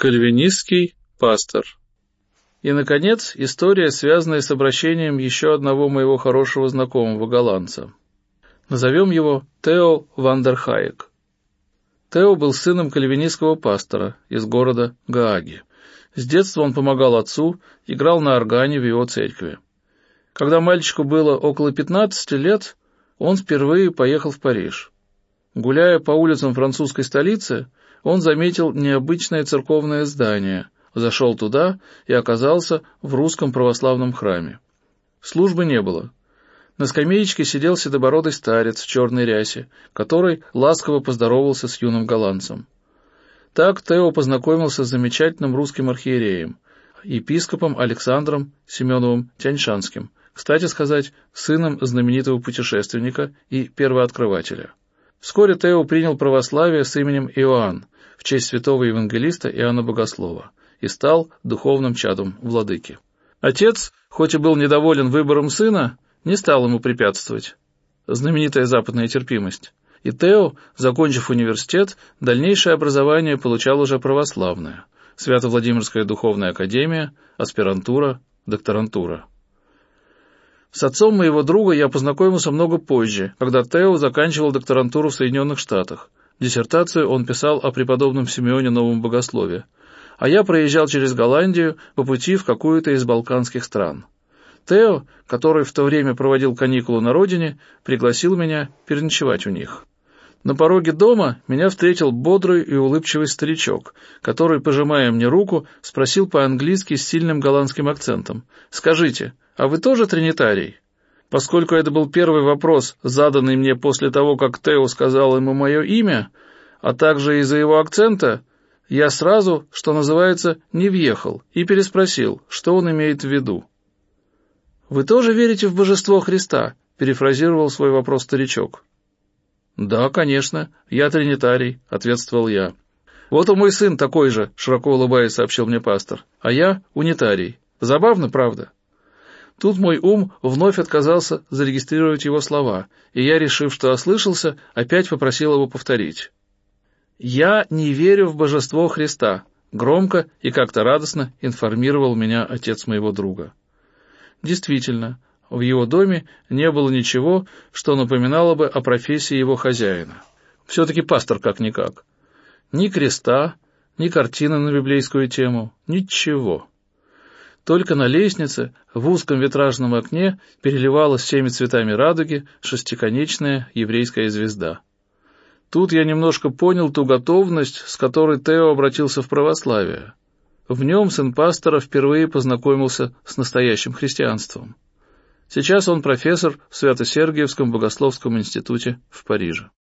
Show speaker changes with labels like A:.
A: Кальвинистский пастор. И, наконец, история, связанная с обращением еще одного моего хорошего знакомого голландца. Назовем его Тео ван дер Хайек. Тео был сыном кальвинистского пастора из города Гааги. С детства он помогал отцу, играл на органе в его церкви. Когда мальчику было около 15 лет, он впервые поехал в Париж. Гуляя по улицам французской столицы, он заметил необычное церковное здание, зашел туда и оказался в русском православном храме. Службы не было. На скамеечке сидел седобородый старец в черной рясе, который ласково поздоровался с юным голландцем. Так Тео познакомился с замечательным русским архиереем, епископом Александром Семеновым Тяньшанским, кстати сказать, сыном знаменитого путешественника и первооткрывателя. Вскоре Тео принял православие с именем Иоанн в честь святого евангелиста Иоанна Богослова и стал духовным чадом владыки. Отец, хоть и был недоволен выбором сына, не стал ему препятствовать. Знаменитая западная терпимость. И Тео, закончив университет, дальнейшее образование получал уже православное. Свято-Владимирская духовная академия, аспирантура, докторантура. С отцом моего друга я познакомился много позже, когда Тео заканчивал докторантуру в Соединенных Штатах. Диссертацию он писал о преподобном Симеоне Новом Богослове, а я проезжал через Голландию по пути в какую-то из балканских стран. Тео, который в то время проводил каникулы на родине, пригласил меня переночевать у них. На пороге дома меня встретил бодрый и улыбчивый старичок, который, пожимая мне руку, спросил по-английски с сильным голландским акцентом: «Скажите, а вы тоже тринитарий?» Поскольку это был первый вопрос, заданный мне после того, как Тео сказал ему мое имя, а также из-за его акцента, я сразу, что называется, не въехал и переспросил, что он имеет в виду. «Вы тоже верите в божество Христа?» — перефразировал свой вопрос старичок. «Да, конечно, я тринитарий», — ответствовал я. «Вот и мой сын такой же», — широко улыбаясь, сообщил мне пастор, «а я унитарий. Забавно, правда?» Тут мой ум вновь отказался зарегистрировать его слова, и я, решив, что ослышался, опять попросил его повторить. «Я не верю в божество Христа», — громко и как-то радостно информировал меня отец моего друга. Действительно, в его доме не было ничего, что напоминало бы о профессии его хозяина. Все-таки пастор как-никак. Ни креста, ни картины на библейскую тему, ничего. Только на лестнице, в узком витражном окне, переливалась всеми цветами радуги шестиконечная еврейская звезда. Тут я немножко понял ту готовность, с которой Тео обратился в православие. В нем сын пастора впервые познакомился с настоящим христианством. Сейчас он профессор в Свято-Сергиевском богословском институте в Париже.